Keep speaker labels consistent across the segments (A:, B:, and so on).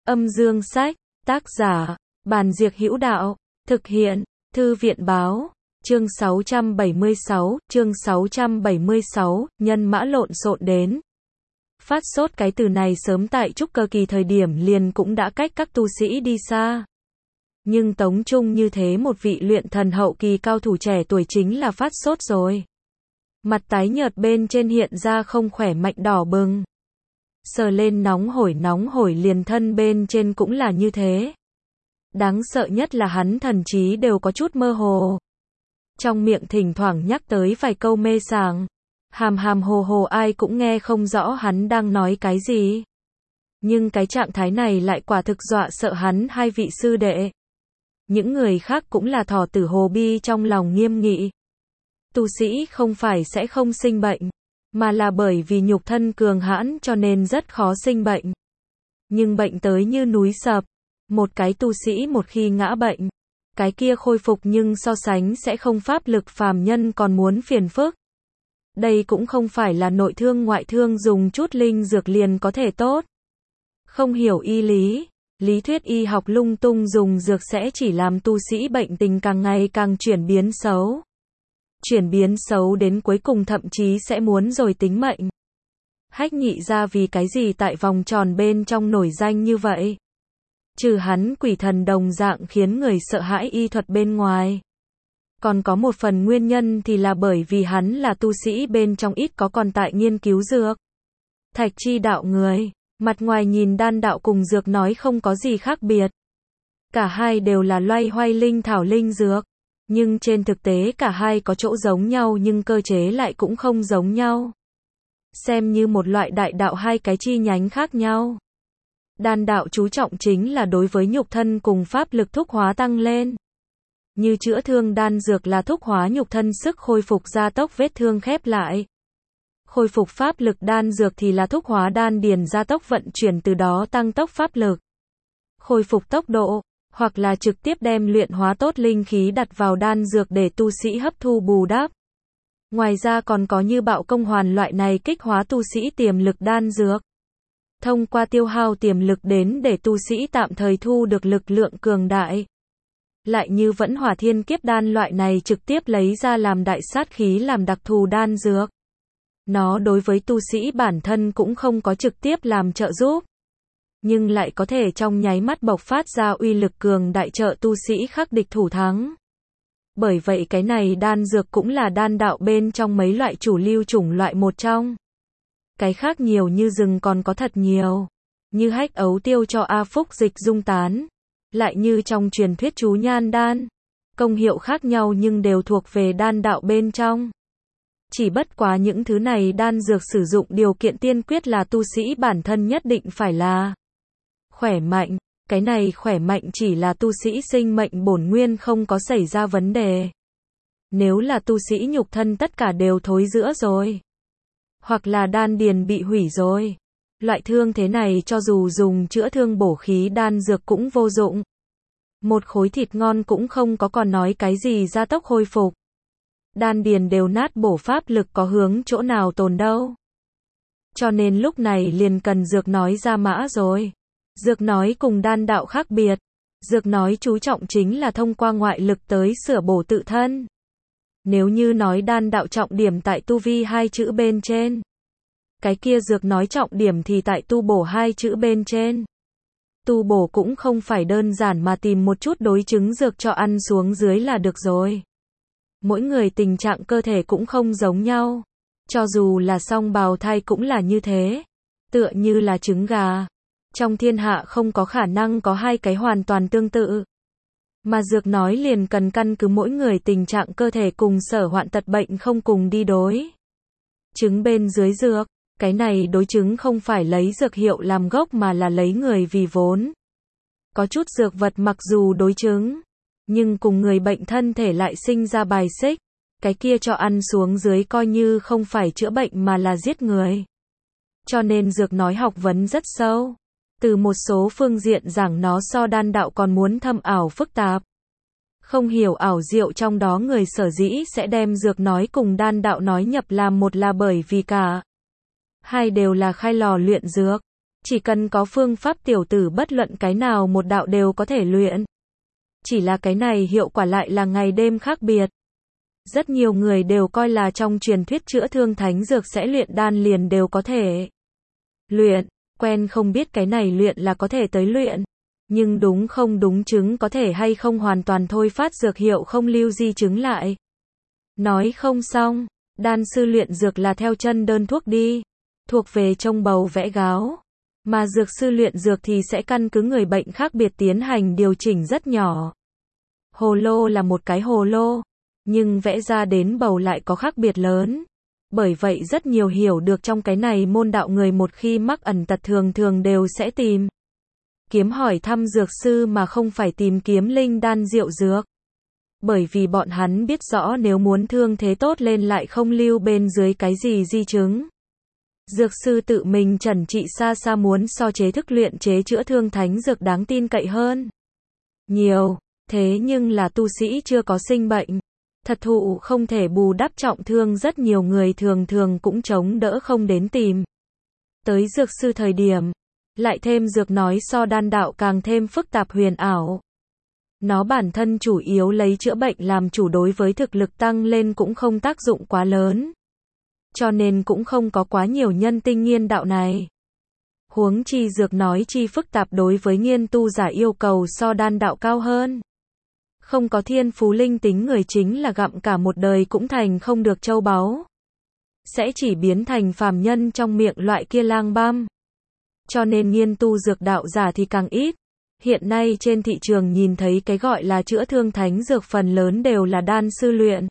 A: Âm dương sách, tác giả, Bàn Diệc Hữu Đạo, thực hiện, Thư viện Báo, chương 676, nhân mã lộn xộn đến. Phát sốt cái từ này sớm tại trúc cơ kỳ thời điểm liền cũng đã cách các tu sĩ đi xa. Nhưng Tống Trung như thế một vị luyện thần hậu kỳ cao thủ trẻ tuổi chính là phát sốt rồi. Mặt tái nhợt bên trên hiện ra không khỏe mạnh đỏ bừng. Sờ lên nóng hổi liền thân bên trên cũng là như thế. Đáng sợ nhất là hắn thần trí đều có chút mơ hồ. Trong miệng thỉnh thoảng nhắc tới vài câu mê sảng. Hàm hồ ai cũng nghe không rõ hắn đang nói cái gì. Nhưng cái trạng thái này lại quả thực dọa sợ hắn hai vị sư đệ. Những người khác cũng là thỏ tử hồ bi trong lòng nghiêm nghị. Tu sĩ không phải sẽ không sinh bệnh, mà là bởi vì nhục thân cường hãn cho nên rất khó sinh bệnh. Nhưng bệnh tới như núi sập, một cái tu sĩ một khi ngã bệnh, cái kia khôi phục nhưng so sánh sẽ không pháp lực phàm nhân còn muốn phiền phức. Đây cũng không phải là nội thương ngoại thương dùng chút linh dược liền có thể tốt. Không hiểu y lý, lý thuyết y học lung tung dùng dược sẽ chỉ làm tu sĩ bệnh tình càng ngày càng chuyển biến xấu. Chuyển biến xấu đến cuối cùng thậm chí sẽ muốn rồi tính mệnh. Hách Nhị ra vì cái gì tại vòng tròn bên trong nổi danh như vậy? Trừ hắn quỷ thần đồng dạng khiến người sợ hãi y thuật bên ngoài. Còn có một phần nguyên nhân thì là bởi vì hắn là tu sĩ bên trong ít có còn tại nghiên cứu dược. Thạch Chi đạo người, mặt ngoài nhìn đan đạo cùng dược nói không có gì khác biệt. Cả hai đều là loay hoay linh thảo linh dược. Nhưng trên thực tế cả hai có chỗ giống nhau nhưng cơ chế lại cũng không giống nhau. Xem như một loại đại đạo hai cái chi nhánh khác nhau. Đan đạo chú trọng chính là đối với nhục thân cùng pháp lực thúc hóa tăng lên. Như chữa thương đan dược là thúc hóa nhục thân sức khôi phục gia tốc vết thương khép lại. Khôi phục pháp lực đan dược thì là thúc hóa đan điền gia tốc vận chuyển từ đó tăng tốc pháp lực. Khôi phục tốc độ, hoặc là trực tiếp đem luyện hóa tốt linh khí đặt vào đan dược để tu sĩ hấp thu bù đắp. Ngoài ra còn có như bạo công hoàn loại này kích hóa tu sĩ tiềm lực đan dược. Thông qua tiêu hao tiềm lực đến để tu sĩ tạm thời thu được lực lượng cường đại. Lại như vẫn hỏa thiên kiếp đan loại này trực tiếp lấy ra làm đại sát khí làm đặc thù đan dược. Nó đối với tu sĩ bản thân cũng không có trực tiếp làm trợ giúp. Nhưng lại có thể trong nháy mắt bộc phát ra uy lực cường đại trợ tu sĩ khắc địch thủ thắng. Bởi vậy cái này đan dược cũng là đan đạo bên trong mấy loại chủ lưu chủng loại một trong. Cái khác nhiều như rừng còn có thật nhiều. Như hách ấu tiêu cho A Phúc dịch dung tán. Lại như trong truyền thuyết chú nhan đan. Công hiệu khác nhau nhưng đều thuộc về đan đạo bên trong. Chỉ bất quá những thứ này đan dược sử dụng điều kiện tiên quyết là tu sĩ bản thân nhất định phải là khỏe mạnh. Cái này khỏe mạnh chỉ là tu sĩ sinh mệnh bổn nguyên không có xảy ra vấn đề. Nếu là tu sĩ nhục thân tất cả đều thối rữa rồi. Hoặc là đan điền bị hủy rồi. Loại thương thế này cho dù dùng chữa thương bổ khí đan dược cũng vô dụng. Một khối thịt ngon cũng không có còn nói cái gì gia tốc hồi phục. Đan điền đều nát bổ pháp lực có hướng chỗ nào tồn đâu. Cho nên lúc này liền cần dược nói ra mã rồi. Dược nói cùng đan đạo khác biệt. Dược nói chú trọng chính là thông qua ngoại lực tới sửa bổ tự thân. Nếu như nói đan đạo trọng điểm tại tu vi hai chữ bên trên. Cái kia dược nói trọng điểm thì tại tu bổ hai chữ bên trên. Tu bổ cũng không phải đơn giản mà tìm một chút đối chứng dược cho ăn xuống dưới là được rồi. Mỗi người tình trạng cơ thể cũng không giống nhau. Cho dù là song bào thai cũng là như thế. Tựa như là trứng gà. Trong thiên hạ không có khả năng có hai cái hoàn toàn tương tự. Mà dược nói liền cần căn cứ mỗi người tình trạng cơ thể cùng sở hoạn tật bệnh không cùng đi đối. Chứng bên dưới dược, cái này đối chứng không phải lấy dược hiệu làm gốc mà là lấy người vì vốn. Có chút dược vật mặc dù đối chứng, nhưng cùng người bệnh thân thể lại sinh ra bài xích. Cái kia cho ăn xuống dưới coi như không phải chữa bệnh mà là giết người. Cho nên dược nói học vấn rất sâu. Từ một số phương diện giảng nó so đan đạo còn muốn thâm ảo phức tạp. Không hiểu ảo diệu trong đó người sở dĩ sẽ đem dược nói cùng đan đạo nói nhập làm một là bởi vì cả hai đều là khai lò luyện dược. Chỉ cần có phương pháp tiểu tử bất luận cái nào một đạo đều có thể luyện. Chỉ là cái này hiệu quả lại là ngày đêm khác biệt. Rất nhiều người đều coi là trong truyền thuyết chữa thương thánh dược sẽ luyện đan liền đều có thể luyện, quen không biết cái này luyện là có thể tới luyện. Nhưng đúng không đúng chứng có thể hay không hoàn toàn thôi phát dược hiệu không lưu di chứng lại. Nói không xong, đan sư luyện dược là theo chân đơn thuốc đi, thuộc về trông bầu vẽ gáo. Mà dược sư luyện dược thì sẽ căn cứ người bệnh khác biệt tiến hành điều chỉnh rất nhỏ. Hồ lô là một cái hồ lô, nhưng vẽ ra đến bầu lại có khác biệt lớn. Bởi vậy rất nhiều hiểu được trong cái này môn đạo người một khi mắc ẩn tật thường thường đều sẽ tìm kiếm hỏi thăm dược sư mà không phải tìm kiếm linh đan diệu dược. Bởi vì bọn hắn biết rõ nếu muốn thương thế tốt lên lại không lưu bên dưới cái gì di chứng. Dược sư tự mình chẩn trị xa xa muốn so chế thức luyện chế chữa thương thánh dược đáng tin cậy hơn nhiều. Thế nhưng là tu sĩ chưa có sinh bệnh, thật thụ không thể bù đắp trọng thương, rất nhiều người thường thường cũng chống đỡ không đến tìm tới dược sư thời điểm. Lại thêm dược nói so đan đạo càng thêm phức tạp huyền ảo. Nó bản thân chủ yếu lấy chữa bệnh làm chủ, đối với thực lực tăng lên cũng không tác dụng quá lớn. Cho nên cũng không có quá nhiều nhân tinh nghiên đạo này. Huống chi dược nói chi phức tạp, đối với nghiên tu giả yêu cầu so đan đạo cao hơn. Không có thiên phú linh tính người chính là gặm cả một đời cũng thành không được châu báu. Sẽ chỉ biến thành phàm nhân trong miệng loại kia lang băm. Cho nên nghiên tu dược đạo giả thì càng ít. Hiện nay trên thị trường nhìn thấy cái gọi là chữa thương thánh dược phần lớn đều là đan sư luyện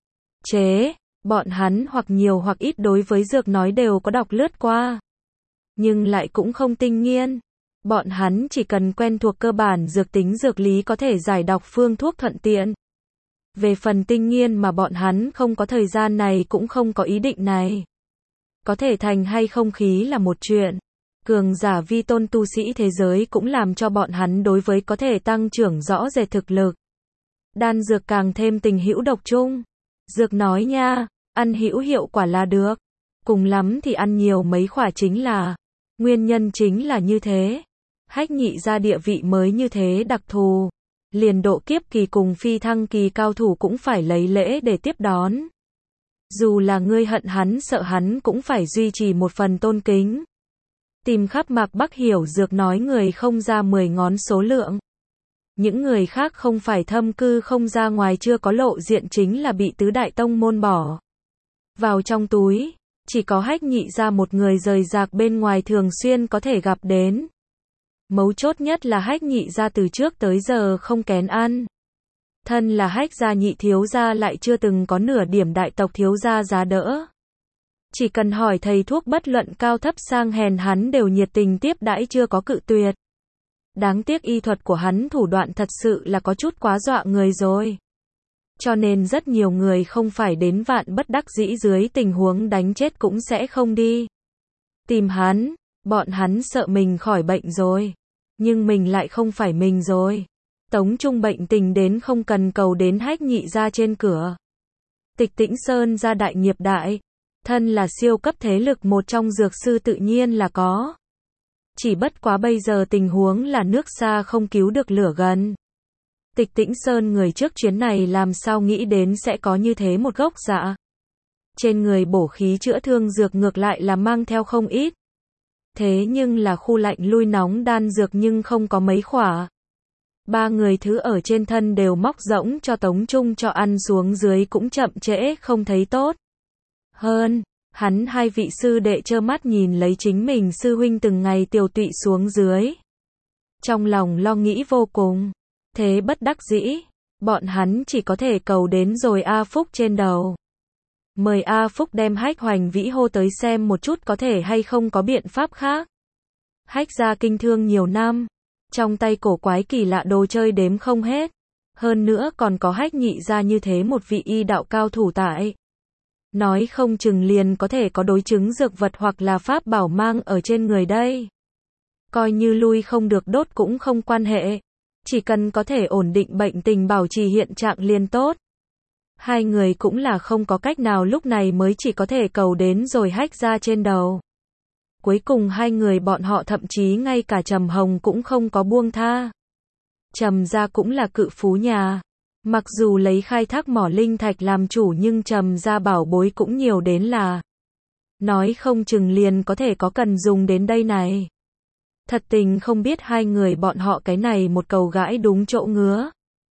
A: chế. Bọn hắn hoặc nhiều hoặc ít đối với dược nói đều có đọc lướt qua. Nhưng lại cũng không tinh nghiên. Bọn hắn chỉ cần quen thuộc cơ bản dược tính dược lý có thể giải đọc phương thuốc thuận tiện. Về phần tinh nghiên mà bọn hắn không có thời gian này cũng không có ý định này. Có thể thành hay không khí là một chuyện. Cường giả vi tôn tu sĩ thế giới cũng làm cho bọn hắn đối với có thể tăng trưởng rõ rệt thực lực. Đan dược càng thêm tình hữu độc chung. Dược nói nha, ăn hữu hiệu quả là được. Cùng lắm thì ăn nhiều mấy khỏa chính là. Nguyên nhân chính là như thế. Hách Nhị gia địa vị mới như thế đặc thù. Liền độ kiếp kỳ cùng phi thăng kỳ cao thủ cũng phải lấy lễ để tiếp đón. Dù là ngươi hận hắn sợ hắn cũng phải duy trì một phần tôn kính. Tìm khắp Mạc Bắc hiểu dược nói người không ra 10 ngón số lượng. Những người khác không phải thâm cư không ra ngoài chưa có lộ diện chính là bị tứ đại tông môn bỏ vào trong túi. Chỉ có Hách Nhị gia một người rời rạc bên ngoài thường xuyên có thể gặp đến. Mấu chốt nhất là Hách Nhị gia từ trước tới giờ không kén ăn. Thân là Hách gia nhị thiếu gia lại chưa từng có nửa điểm đại tộc thiếu gia giá đỡ. Chỉ cần hỏi thầy thuốc bất luận cao thấp sang hèn hắn đều nhiệt tình tiếp đãi chưa có cự tuyệt. Đáng tiếc y thuật của hắn thủ đoạn thật sự là có chút quá dọa người rồi. Cho nên rất nhiều người không phải đến vạn bất đắc dĩ dưới tình huống đánh chết cũng sẽ không đi tìm hắn. Bọn hắn sợ mình khỏi bệnh rồi. Nhưng mình lại không phải mình rồi. Tống Trung bệnh tình đến không cần cầu đến Hách Nhị gia trên cửa. Tịch Tĩnh Sơn gia đại nghiệp đại. Thân là siêu cấp thế lực một trong dược sư tự nhiên là có. Chỉ bất quá bây giờ tình huống là nước xa không cứu được lửa gần. Tịch Tĩnh Sơn người trước chuyến này làm sao nghĩ đến sẽ có như thế một gốc dạ. Trên người bổ khí chữa thương dược ngược lại là mang theo không ít. Thế nhưng là khu lạnh lui nóng đan dược nhưng không có mấy khỏa. Ba người thứ ở trên thân đều móc rỗng cho Tống Trung cho ăn xuống dưới cũng chậm trễ không thấy tốt. Hơn, hắn hai vị sư đệ trơ mắt nhìn lấy chính mình sư huynh từng ngày tiều tụy xuống dưới. Trong lòng lo nghĩ vô cùng. Thế bất đắc dĩ, bọn hắn chỉ có thể cầu đến rồi A Phúc trên đầu. Mời A Phúc đem Hách Hoành Vĩ hô tới xem một chút có thể hay không có biện pháp khác. Hách gia kinh thương nhiều năm, trong tay cổ quái kỳ lạ đồ chơi đếm không hết. Hơn nữa còn có Hách Nhị gia như thế một vị y đạo cao thủ tại. Nói không chừng liền có thể có đối chứng dược vật hoặc là pháp bảo mang ở trên người đây. Coi như lui không được đốt cũng không quan hệ. Chỉ cần có thể ổn định bệnh tình bảo trì hiện trạng liền tốt. Hai người cũng là không có cách nào lúc này mới chỉ có thể cầu đến rồi Hách gia trên đầu. Cuối cùng hai người bọn họ thậm chí ngay cả Trầm Hồng cũng không có buông tha. Trầm gia cũng là cự phú nhà. Mặc dù lấy khai thác mỏ linh thạch làm chủ nhưng Trầm gia bảo bối cũng nhiều đến là. Nói không chừng liền có thể có cần dùng đến đây này. Thật tình không biết hai người bọn họ cái này một cầu gãi đúng chỗ ngứa.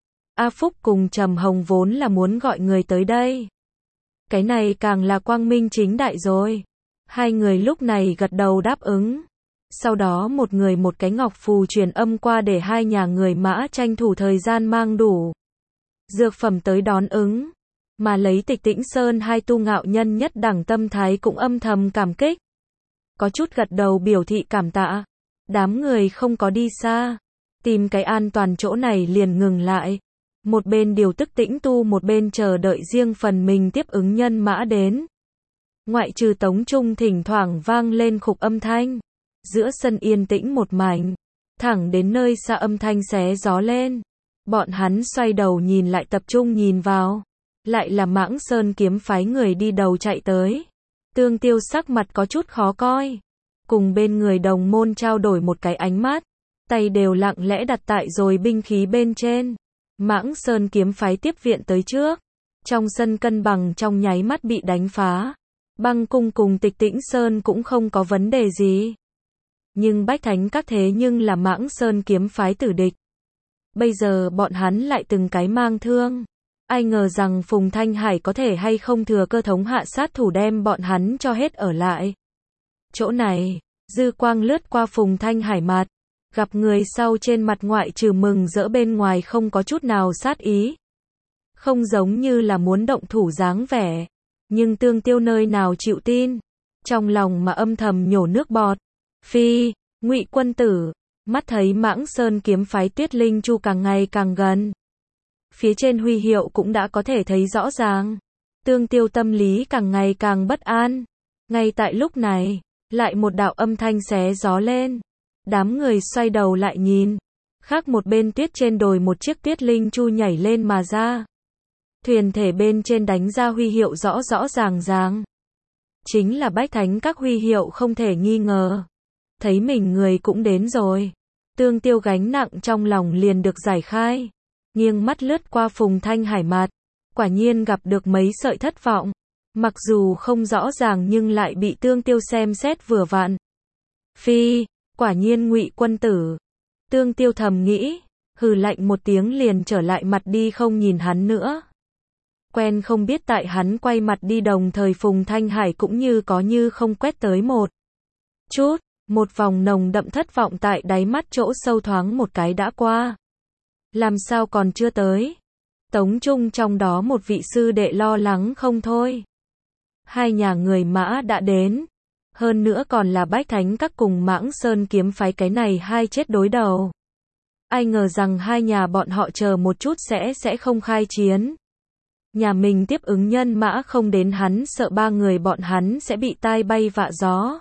A: A Phúc cùng Trầm Hồng vốn là muốn gọi người tới đây. Cái này càng là quang minh chính đại rồi. Hai người lúc này gật đầu đáp ứng. Sau đó một người một cái ngọc phù truyền âm qua để hai nhà người Mã tranh thủ thời gian mang đủ dược phẩm tới đón ứng. Mà lấy Tịch Tĩnh Sơn hai tu ngạo nhân nhất đẳng tâm thái cũng âm thầm cảm kích. Có chút gật đầu biểu thị cảm tạ. Đám người không có đi xa. Tìm cái an toàn chỗ này liền ngừng lại. Một bên điều tức tĩnh tu một bên chờ đợi riêng phần mình tiếp ứng nhân mã đến. Ngoại trừ Tống Trung thỉnh thoảng vang lên khục âm thanh. Giữa sân yên tĩnh một mảnh. Thẳng đến nơi xa âm thanh xé gió lên. Bọn hắn xoay đầu nhìn lại tập trung nhìn vào. Lại là Mãng Sơn kiếm phái người đi đầu chạy tới. Tương Tiêu sắc mặt có chút khó coi. Cùng bên người đồng môn trao đổi một cái ánh mắt. Tay đều lặng lẽ đặt tại rồi binh khí bên trên. Mãng Sơn kiếm phái tiếp viện tới trước. Trong sân cân bằng trong nháy mắt bị đánh phá. Băng cung cùng Tịch Tĩnh Sơn cũng không có vấn đề gì. Nhưng Bách Thánh Các thế nhưng là Mãng Sơn kiếm phái tử địch. Bây giờ bọn hắn lại từng cái mang thương. Ai ngờ rằng Phùng Thanh Hải có thể hay không thừa cơ thống hạ sát thủ đem bọn hắn cho hết ở lại. Chỗ này, dư quang lướt qua Phùng Thanh Hải mặt. Gặp người sau trên mặt ngoại trừ mừng rỡ bên ngoài không có chút nào sát ý. Không giống như là muốn động thủ dáng vẻ. Nhưng Tương Tiêu nơi nào chịu tin. Trong lòng mà âm thầm nhổ nước bọt. Phi, Ngụy quân tử. Mắt thấy Mãng Sơn kiếm phái Tuyết Linh Chu càng ngày càng gần. Phía trên huy hiệu cũng đã có thể thấy rõ ràng. Tương Tiêu tâm lý càng ngày càng bất an. Ngay tại lúc này, lại một đạo âm thanh xé gió lên. Đám người xoay đầu lại nhìn. Khác một bên tuyết trên đồi một chiếc Tuyết Linh Chu nhảy lên mà ra. Thuyền thể bên trên đánh ra huy hiệu rõ rõ ràng ràng. Chính là Bách Thánh Các huy hiệu không thể nghi ngờ. Thấy mình người cũng đến rồi. Tương Tiêu gánh nặng trong lòng liền được giải khai. Nghiêng mắt lướt qua Phùng Thanh Hải mặt. Quả nhiên gặp được mấy sợi thất vọng. Mặc dù không rõ ràng nhưng lại bị Tương Tiêu xem xét vừa vặn. Phi, quả nhiên Ngụy quân tử. Tương Tiêu thầm nghĩ. Hừ lạnh một tiếng liền trở lại mặt đi không nhìn hắn nữa. Quen không biết tại hắn quay mặt đi đồng thời Phùng Thanh Hải cũng như có như không quét tới một chút. Một vòng nồng đậm thất vọng tại đáy mắt chỗ sâu thoáng một cái đã qua. Làm sao còn chưa tới? Tống Trung trong đó một vị sư đệ lo lắng không thôi. Hai nhà người Mã đã đến. Hơn nữa còn là Bách Thánh Các cùng Mãng Sơn kiếm phái cái này hai chết đối đầu. Ai ngờ rằng hai nhà bọn họ chờ một chút sẽ không khai chiến. Nhà mình tiếp ứng nhân mã không đến hắn sợ ba người bọn hắn sẽ bị tai bay vạ gió.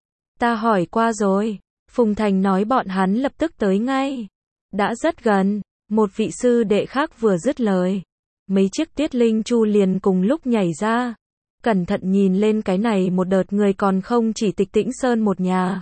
A: Ta hỏi qua rồi. Phùng Thành nói bọn hắn lập tức tới ngay. Đã rất gần. Một vị sư đệ khác vừa dứt lời. Mấy chiếc Tuyết Linh Chu liền cùng lúc nhảy ra. Cẩn thận nhìn lên cái này một đợt người còn không chỉ Tịch Tĩnh Sơn một nhà.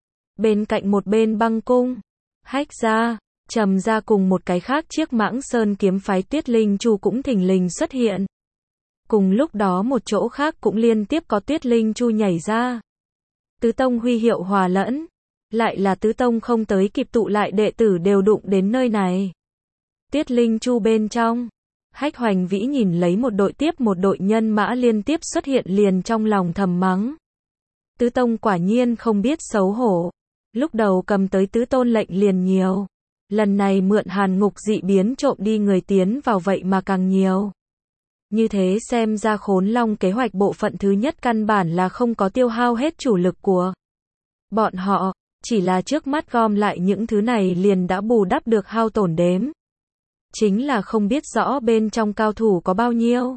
A: Bên cạnh một bên Băng Cung, Hách gia, Trầm gia cùng một cái khác chiếc Mãng Sơn kiếm phái Tuyết Linh Chu cũng thình lình xuất hiện. Cùng lúc đó một chỗ khác cũng liên tiếp có Tuyết Linh Chu nhảy ra. Tứ tông huy hiệu hòa lẫn. Lại là tứ tông không tới kịp tụ lại đệ tử đều đụng đến nơi này. Tuyết Linh Chu bên trong. Hách Hoành Vĩ nhìn lấy một đội tiếp một đội nhân mã liên tiếp xuất hiện liền trong lòng thầm mắng. Tứ tông quả nhiên không biết xấu hổ. Lúc đầu cầm tới tứ tôn lệnh liền nhiều. Lần này mượn Hàn Ngục dị biến trộm đi người tiến vào vậy mà càng nhiều. Như thế xem ra Khốn Long kế hoạch bộ phận thứ nhất căn bản là không có tiêu hao hết chủ lực của bọn họ. Chỉ là trước mắt gom lại những thứ này liền đã bù đắp được hao tổn đếm. Chính là không biết rõ bên trong cao thủ có bao nhiêu.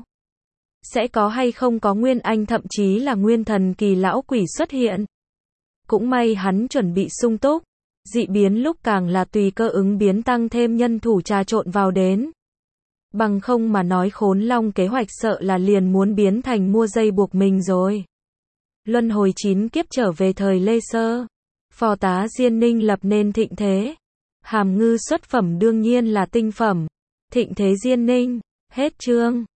A: Sẽ có hay không có Nguyên Anh thậm chí là Nguyên Thần kỳ lão quỷ xuất hiện. Cũng may hắn chuẩn bị sung túc. Dị biến lúc càng là tùy cơ ứng biến tăng thêm nhân thủ trà trộn vào đến. Bằng không mà nói Khốn Long kế hoạch sợ là liền muốn biến thành mua dây buộc mình rồi. Luân hồi 9 kiếp trở về thời Lê Sơ. Phò tá Diên Ninh lập nên thịnh thế. Hàm Ngư xuất phẩm đương nhiên là tinh phẩm. Thịnh thế Diên Ninh. Hết chương.